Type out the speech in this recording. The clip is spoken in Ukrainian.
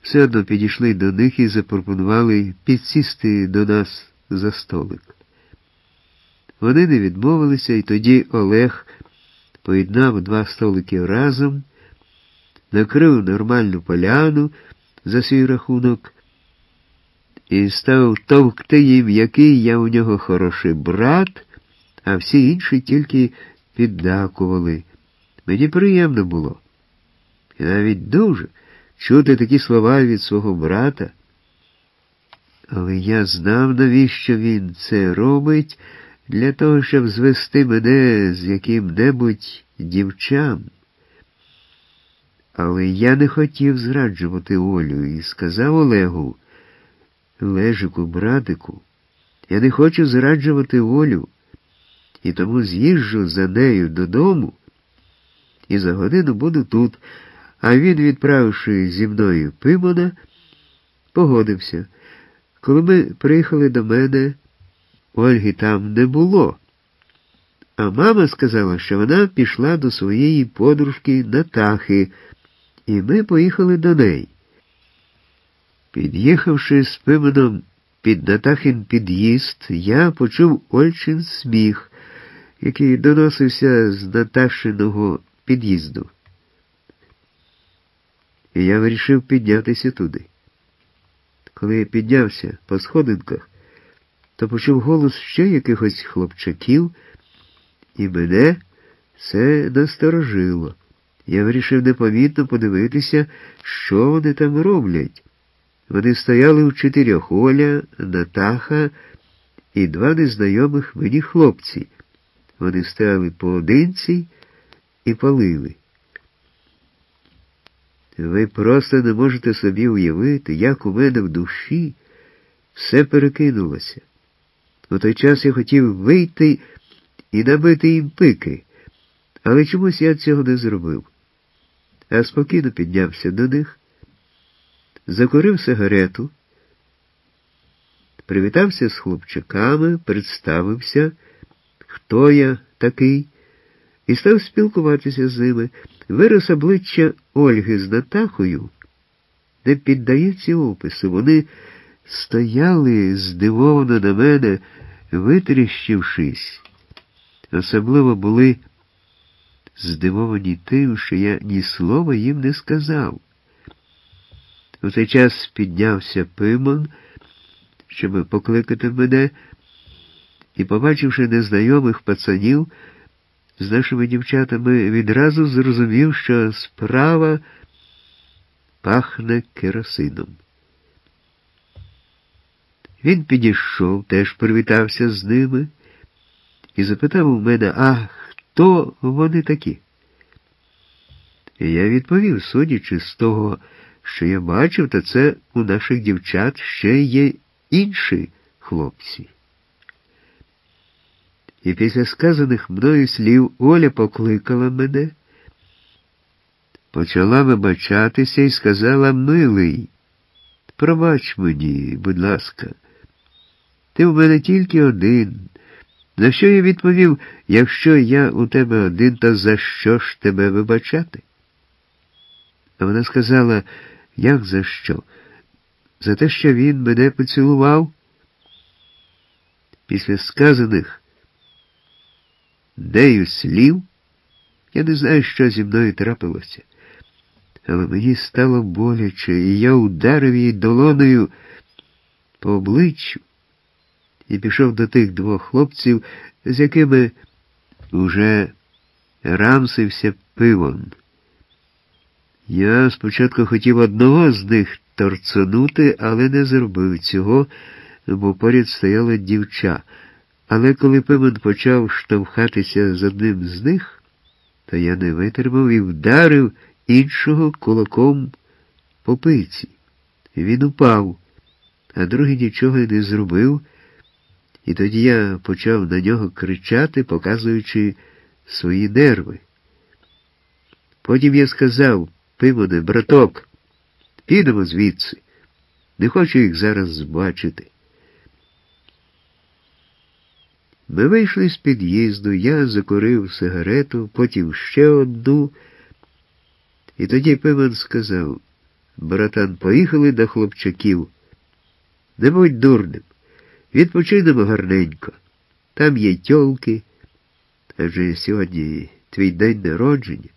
все одно підійшли до них і запропонували підсісти до нас за столик. Вони не відмовилися, і тоді Олег поєднав два столики разом, накрив нормальну поляну за свій рахунок і став товкти їм, який я у нього хороший брат, а всі інші тільки піддакували. Мені приємно було. І навіть дуже чути такі слова від свого брата. Але я знав, навіщо він це робить, для того, щоб звести мене з яким-небудь дівчам. Але я не хотів зраджувати Олю і сказав Олегу: Лежику, братику, я не хочу зраджувати Олю, і тому з'їжджу за нею додому і за годину буду тут. А він, відправивши зі мною Пимона, погодився. Коли ми приїхали до мене, Ольги там не було. А мама сказала, що вона пішла до своєї подружки Натахи, і ми поїхали до неї. Під'їхавши з Пимоном під Натахин під'їзд, я почув Ольчин сміх, який доносився з Наташиного під'їзду. І я вирішив піднятися туди. Коли я піднявся по сходинках, то почув голос ще якихось хлопчаків, і мене це насторожило. Я вирішив непомітно подивитися, що вони там роблять. Вони стояли у чотирьох: Оля, Натаха і два незнайомих мені хлопці. Вони стояли поодинці і палили. Ви просто не можете собі уявити, як у мене в душі все перекинулося. У той час я хотів вийти і набити їм пики, але чомусь я цього не зробив. А спокійно піднявся до них, закурив сигарету, привітався з хлопчаками, представився, хто я такий, і став спілкуватися з ними. Вираз обличчя Ольги з Натахою не піддається опису. Вони стояли здивовано на мене, витріщившись. Особливо були здивовані тим, що я ні слова їм не сказав. У цей час піднявся Пимон, щоб покликати мене, і, побачивши незнайомих пацанів з нашими дівчатами, відразу зрозумів, що справа пахне керосином. Він підійшов, теж привітався з ними і запитав у мене: а хто вони такі? І я відповів: судячи з того, що я бачив, то це у наших дівчат ще є інші хлопці. І після сказаних мною слів Оля покликала мене, почала вибачатися і сказала: милий, пробач мені, будь ласка, ти в мене тільки один. На що я відповів: якщо я у тебе один, то за що ж тебе вибачати? А вона сказала: як за що? За те, що він мене поцілував? Після сказаних нею слів я не знаю, що зі мною трапилося, але мені стало боляче, і я ударив її долонею по обличчю і пішов до тих двох хлопців, з якими уже рамсився Пимон. Я спочатку хотів одного з них торцонути, але не зробив цього, бо поряд стояла дівча. Але коли Пимон почав штовхатися з одним з них, то я не витримав і вдарив іншого кулаком по пиці. Він упав, а другий нічого не зробив, і тоді я почав на нього кричати, показуючи свої нерви. Потім я сказав: Пимоне, браток, підемо звідси. Не хочу їх зараз бачити. Ми вийшли з під'їзду, я закурив сигарету, потім ще одну, і тоді Пимон сказав: Братан, поїхали до хлопчаків. Не будь дурним. Відпочинемо гарненько. Там є тьолки. Адже сьогодні твій день народження.